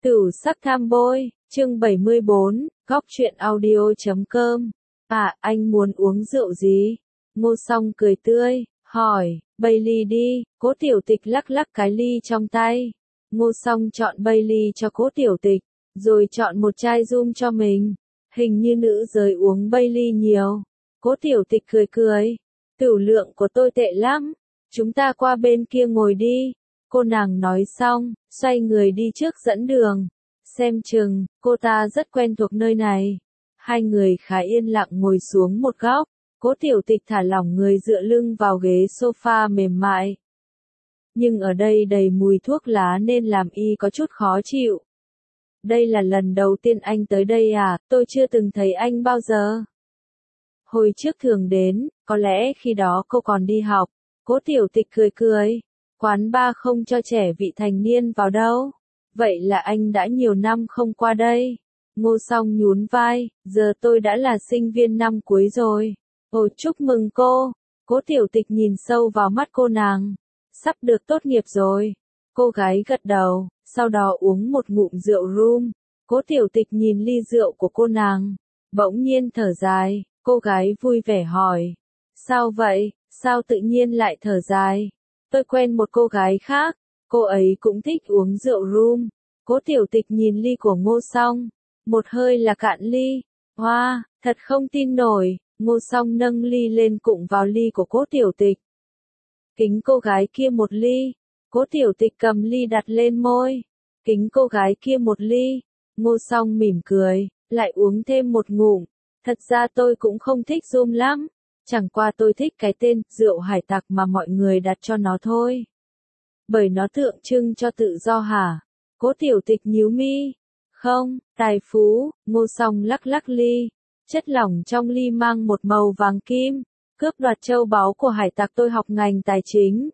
Tửu sắc tham bôi, chương 74, góc truyện audio.com. À, anh muốn uống rượu gì? Ngô Song cười tươi, hỏi, Bailey đi, Cố Tiểu Tịch lắc lắc cái ly trong tay. Ngô Song chọn Bailey cho Cố Tiểu Tịch, rồi chọn một chai rum cho mình. Hình như nữ giới uống Bailey nhiều. Cố Tiểu Tịch cười cười, tửu lượng của tôi tệ lắm, chúng ta qua bên kia ngồi đi. Cô nàng nói xong, xoay người đi trước dẫn đường. Xem chừng, cô ta rất quen thuộc nơi này. Hai người khá yên lặng ngồi xuống một góc. Cố Tiểu Tịch thả lỏng người dựa lưng vào ghế sofa mềm mại. Nhưng ở đây đầy mùi thuốc lá nên làm y có chút khó chịu. Đây là lần đầu tiên anh tới đây à, tôi chưa từng thấy anh bao giờ. Hồi trước thường đến, có lẽ khi đó cô còn đi học. Cố Tiểu Tịch cười cười. Quán bar không cho trẻ vị thành niên vào đâu. Vậy là anh đã nhiều năm không qua đây. Ngô Song nhún vai, giờ tôi đã là sinh viên năm cuối rồi. Ồ, chúc mừng cô. Cố Tiểu Tịch nhìn sâu vào mắt cô nàng. Sắp được tốt nghiệp rồi. Cô gái gật đầu, sau đó uống một ngụm rượu rum. Cố Tiểu Tịch nhìn ly rượu của cô nàng. Bỗng nhiên thở dài, cô gái vui vẻ hỏi. Sao vậy, sao tự nhiên lại thở dài? Tôi quen một cô gái khác, cô ấy cũng thích uống rượu rum. Cố Tiểu Tịch nhìn ly của Ngô Song, một hơi là cạn ly. Hoa, thật không tin nổi. Ngô Song nâng ly lên cụng vào ly của Cố Tiểu Tịch. Kính cô gái kia một ly. Cố Tiểu Tịch cầm ly đặt lên môi. Kính cô gái kia một ly. Ngô Song mỉm cười, lại uống thêm một ngụm. Thật ra tôi cũng không thích rum lắm. Chẳng qua tôi thích cái tên rượu hải tặc mà mọi người đặt cho nó thôi. Bởi nó tượng trưng cho tự do hả? Cố Tiểu Tịch nhíu mi. Không, tài phú. Ngô Song lắc lắc ly. Chất lỏng trong ly mang một màu vàng kim. Cướp đoạt châu báu của hải tặc, tôi học ngành tài chính.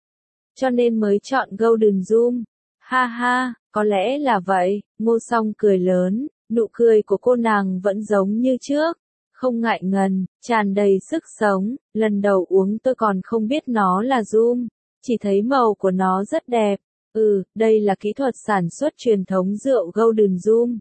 Cho nên mới chọn Golden Rum. Ha ha, có lẽ là vậy. Ngô Song cười lớn. Nụ cười của cô nàng vẫn giống như trước. Không ngại ngần, tràn đầy sức sống. Lần đầu uống tôi còn không biết nó là rum. Chỉ thấy màu của nó rất đẹp. Đây là kỹ thuật sản xuất truyền thống rượu Golden Rum.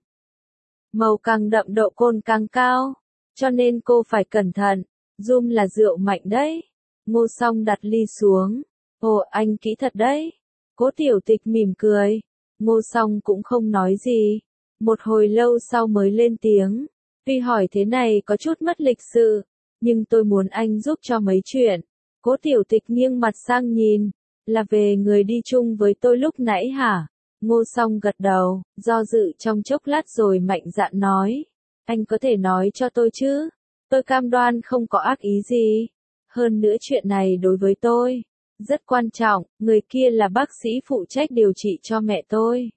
Màu càng đậm độ cồn càng cao. Cho nên cô phải cẩn thận. Rum là rượu mạnh đấy. Ngô Song đặt ly xuống. Ồ, anh kỹ thật đấy. Cố Tiểu Tịch mỉm cười. Ngô Song cũng không nói gì. Một hồi lâu sau mới lên tiếng. Tuy hỏi thế này có chút mất lịch sự, nhưng tôi muốn anh giúp cho mấy chuyện. Cố Tiểu Tịch nghiêng mặt sang nhìn. Là về người đi chung với tôi lúc nãy hả? Ngô Song gật đầu, do dự trong chốc lát rồi mạnh dạn nói. Anh có thể nói cho tôi chứ? Tôi cam đoan không có ác ý gì. Hơn nữa chuyện này đối với tôi rất quan trọng, người kia là bác sĩ phụ trách điều trị cho mẹ tôi.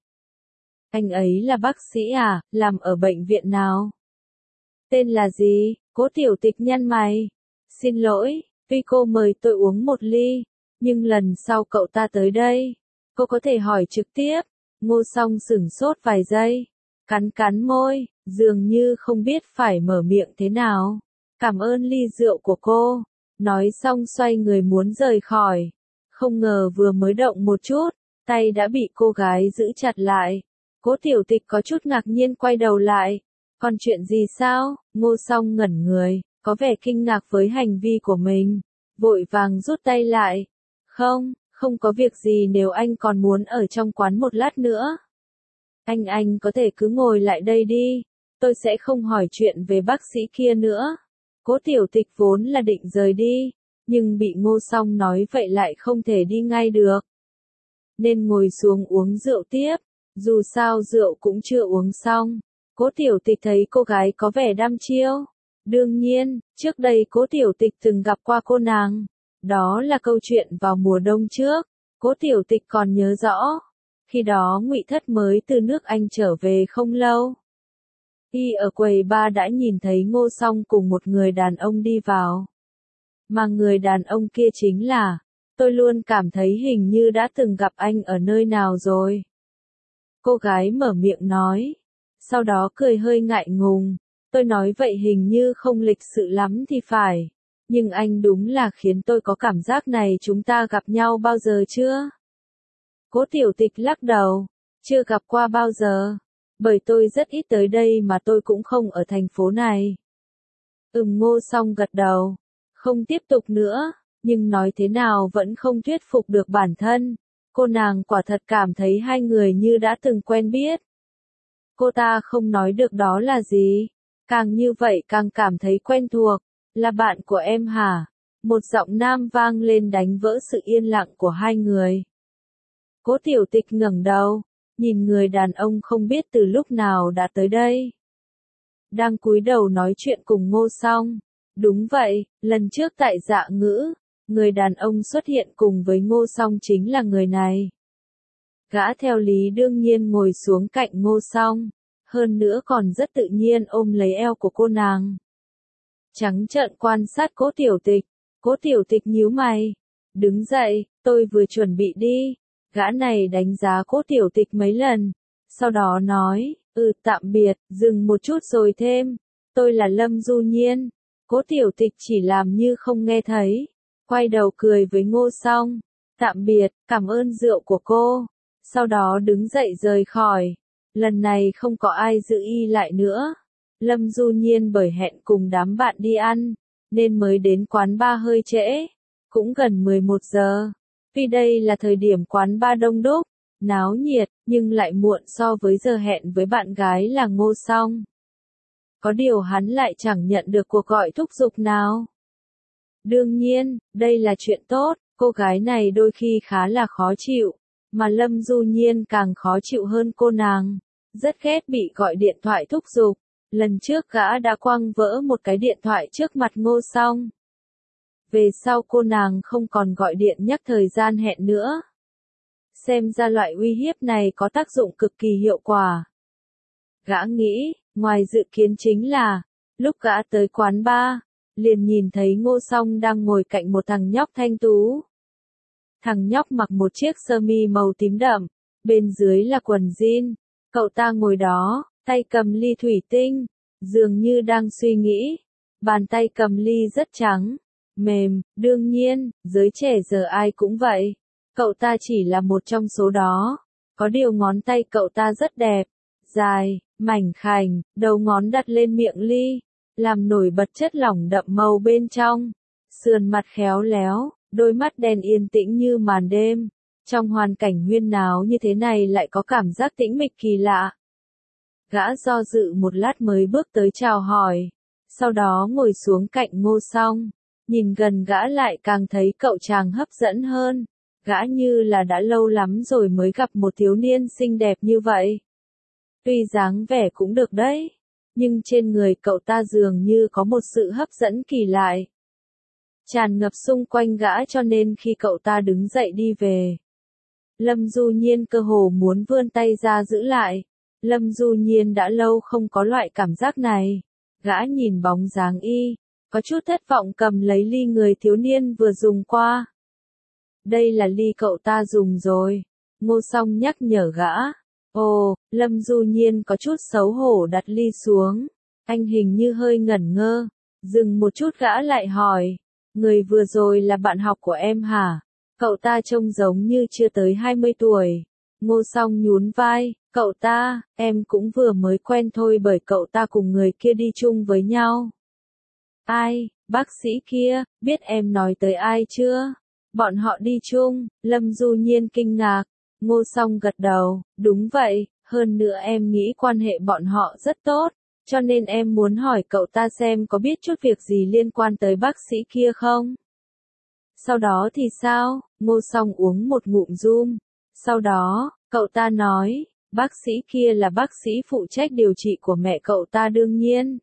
Anh ấy là bác sĩ à, làm ở bệnh viện nào? Tên là gì? Cố Tiểu Tịch nhăn mày. Xin lỗi, tuy cô mời tôi uống một ly, nhưng lần sau cậu ta tới đây, cô có thể hỏi trực tiếp. Ngô Song sửng sốt vài giây, cắn cắn môi, dường như không biết phải mở miệng thế nào. Cảm ơn ly rượu của cô. Nói xong xoay người muốn rời khỏi. Không ngờ vừa mới động một chút, tay đã bị cô gái giữ chặt lại. Cố Tiểu Tịch có chút ngạc nhiên quay đầu lại. Còn chuyện gì sao? Ngô Song ngẩn người, có vẻ kinh ngạc với hành vi của mình. Vội vàng rút tay lại. Không có việc gì nếu anh còn muốn ở trong quán một lát nữa. Anh có thể cứ ngồi lại đây đi. Tôi sẽ không hỏi chuyện về bác sĩ kia nữa. Cố Tiểu Tịch vốn là định rời đi, nhưng bị Ngô Song nói vậy lại không thể đi ngay được. Nên ngồi xuống uống rượu tiếp, dù sao rượu cũng chưa uống xong. Cố Tiểu Tịch thấy cô gái có vẻ đăm chiêu. Đương nhiên, trước đây Cố Tiểu Tịch từng gặp qua cô nàng. Đó là câu chuyện vào mùa đông trước. Cố Tiểu Tịch còn nhớ rõ. Khi đó Ngụy Thất mới từ nước Anh trở về không lâu. Y ở quầy bar đã nhìn thấy Ngô Song cùng một người đàn ông đi vào. Mà người đàn ông kia chính là, tôi luôn cảm thấy hình như đã từng gặp anh ở nơi nào rồi. Cô gái mở miệng nói. Sau đó cười hơi ngại ngùng. Tôi nói vậy hình như không lịch sự lắm thì phải. Nhưng anh đúng là khiến tôi có cảm giác này, chúng ta gặp nhau bao giờ chưa? Cố Tiểu Tịch lắc đầu. Chưa gặp qua bao giờ. Bởi tôi rất ít tới đây mà tôi cũng không ở thành phố này. Ngô Song gật đầu. Không tiếp tục nữa, nhưng nói thế nào vẫn không thuyết phục được bản thân. Cô nàng quả thật cảm thấy hai người như đã từng quen biết. Cô ta không nói được đó là gì. Càng như vậy càng cảm thấy quen thuộc. Là bạn của em hả? Một giọng nam vang lên đánh vỡ sự yên lặng của hai người. Cố Tiểu Tịch ngẩng đầu, nhìn người đàn ông không biết từ lúc nào đã tới đây. Đang cúi đầu nói chuyện cùng Ngô Song. Đúng vậy, lần trước tại Dạ Ngữ, người đàn ông xuất hiện cùng với Ngô Song chính là người này. Gã theo lý đương nhiên ngồi xuống cạnh Ngô Song, hơn nữa còn rất tự nhiên ôm lấy eo của cô nàng. Trắng trợn quan sát Cố Tiểu Tịch, Cố Tiểu Tịch nhíu mày. Đứng dậy, tôi vừa chuẩn bị đi. Gã này đánh giá Cố Tiểu Tịch mấy lần, sau đó nói, tạm biệt, dừng một chút rồi thêm. Tôi là Lâm Du Nhiên. Cố Tiểu Tịch chỉ làm như không nghe thấy, quay đầu cười với Ngô Song. Tạm biệt, cảm ơn rượu của cô. Sau đó đứng dậy rời khỏi. Lần này không có ai giữ y lại nữa. Lâm Du Nhiên bởi hẹn cùng đám bạn đi ăn, nên mới đến quán bar hơi trễ. Cũng gần 11 giờ. Tuy đây là thời điểm quán bar đông đúc, náo nhiệt, nhưng lại muộn so với giờ hẹn với bạn gái là Ngô Song. Có điều hắn lại chẳng nhận được cuộc gọi thúc giục nào. Đương nhiên, đây là chuyện tốt, cô gái này đôi khi khá là khó chịu, mà Lâm Du Nhiên càng khó chịu hơn cô nàng. Rất ghét bị gọi điện thoại thúc giục. Lần trước gã đã quăng vỡ một cái điện thoại trước mặt Ngô Song. Về sau cô nàng không còn gọi điện nhắc thời gian hẹn nữa. Xem ra loại uy hiếp này có tác dụng cực kỳ hiệu quả. Gã nghĩ, ngoài dự kiến chính là, lúc gã tới quán bar, liền nhìn thấy Ngô Song đang ngồi cạnh một thằng nhóc thanh tú. Thằng nhóc mặc một chiếc sơ mi màu tím đậm, bên dưới là quần jean. Cậu ta ngồi đó, tay cầm ly thủy tinh, dường như đang suy nghĩ. Bàn tay cầm ly rất trắng, mềm, đương nhiên, giới trẻ giờ ai cũng vậy. Cậu ta chỉ là một trong số đó. Có điều ngón tay cậu ta rất đẹp, dài, mảnh khảnh, đầu ngón đặt lên miệng ly, làm nổi bật chất lỏng đậm màu bên trong. Sườn mặt khéo léo, đôi mắt đen yên tĩnh như màn đêm. Trong hoàn cảnh huyên náo như thế này lại có cảm giác tĩnh mịch kỳ lạ. Gã do dự một lát mới bước tới chào hỏi, sau đó ngồi xuống cạnh Ngô Song. Nhìn gần gã lại càng thấy cậu chàng hấp dẫn hơn. Gã như là đã lâu lắm rồi mới gặp một thiếu niên xinh đẹp như vậy. Tuy dáng vẻ cũng được đấy, nhưng trên người cậu ta dường như có một sự hấp dẫn kỳ lạ, tràn ngập xung quanh gã, cho nên khi cậu ta đứng dậy đi về, Lâm Du Nhiên cơ hồ muốn vươn tay ra giữ lại. Lâm Du Nhiên đã lâu không có loại cảm giác này. Gã nhìn bóng dáng y, có chút thất vọng cầm lấy ly người thiếu niên vừa dùng qua. Đây là ly cậu ta dùng rồi. Ngô Song nhắc nhở gã. Ồ, Lâm Du Nhiên có chút xấu hổ đặt ly xuống. Anh hình như hơi ngẩn ngơ. Dừng một chút gã lại hỏi. Người vừa rồi là bạn học của em hả? Cậu ta trông giống như chưa tới 20 tuổi. Ngô Song nhún vai. Cậu ta, em cũng vừa mới quen thôi bởi cậu ta cùng người kia đi chung với nhau. Ai, bác sĩ kia, biết em nói tới ai chưa? Bọn họ đi chung, Lâm Du Nhiên kinh ngạc. Ngô Song gật đầu, đúng vậy, hơn nữa em nghĩ quan hệ bọn họ rất tốt, cho nên em muốn hỏi cậu ta xem có biết chút việc gì liên quan tới bác sĩ kia không? Sau đó thì sao? Ngô Song uống một ngụm rum. Sau đó, cậu ta nói, bác sĩ kia là bác sĩ phụ trách điều trị của mẹ cậu ta đương nhiên.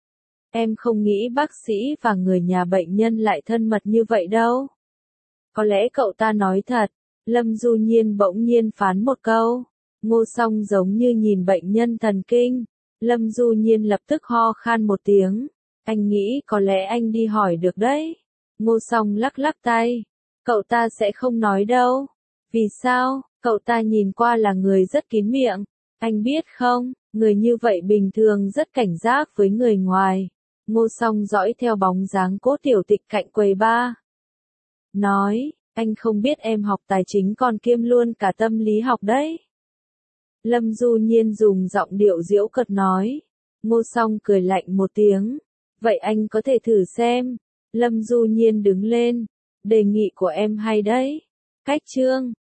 Em không nghĩ bác sĩ và người nhà bệnh nhân lại thân mật như vậy đâu. Có lẽ cậu ta nói thật. Lâm Du Nhiên bỗng nhiên phán một câu. Ngô Song giống như nhìn bệnh nhân thần kinh. Lâm Du Nhiên lập tức ho khan một tiếng. Anh nghĩ có lẽ anh đi hỏi được đấy. Ngô Song lắc lắc tay. Cậu ta sẽ không nói đâu. Vì sao? Cậu ta nhìn qua là người rất kín miệng. Anh biết không, người như vậy bình thường rất cảnh giác với người ngoài. Ngô Song dõi theo bóng dáng Cố Tiểu Tịch cạnh quầy bar. Nói, anh không biết em học tài chính còn kiêm luôn cả tâm lý học đấy. Lâm Du Nhiên dùng giọng điệu giễu cợt nói. Ngô Song cười lạnh một tiếng. Vậy anh có thể thử xem. Lâm Du Nhiên đứng lên. Đề nghị của em hay đấy. Cách chương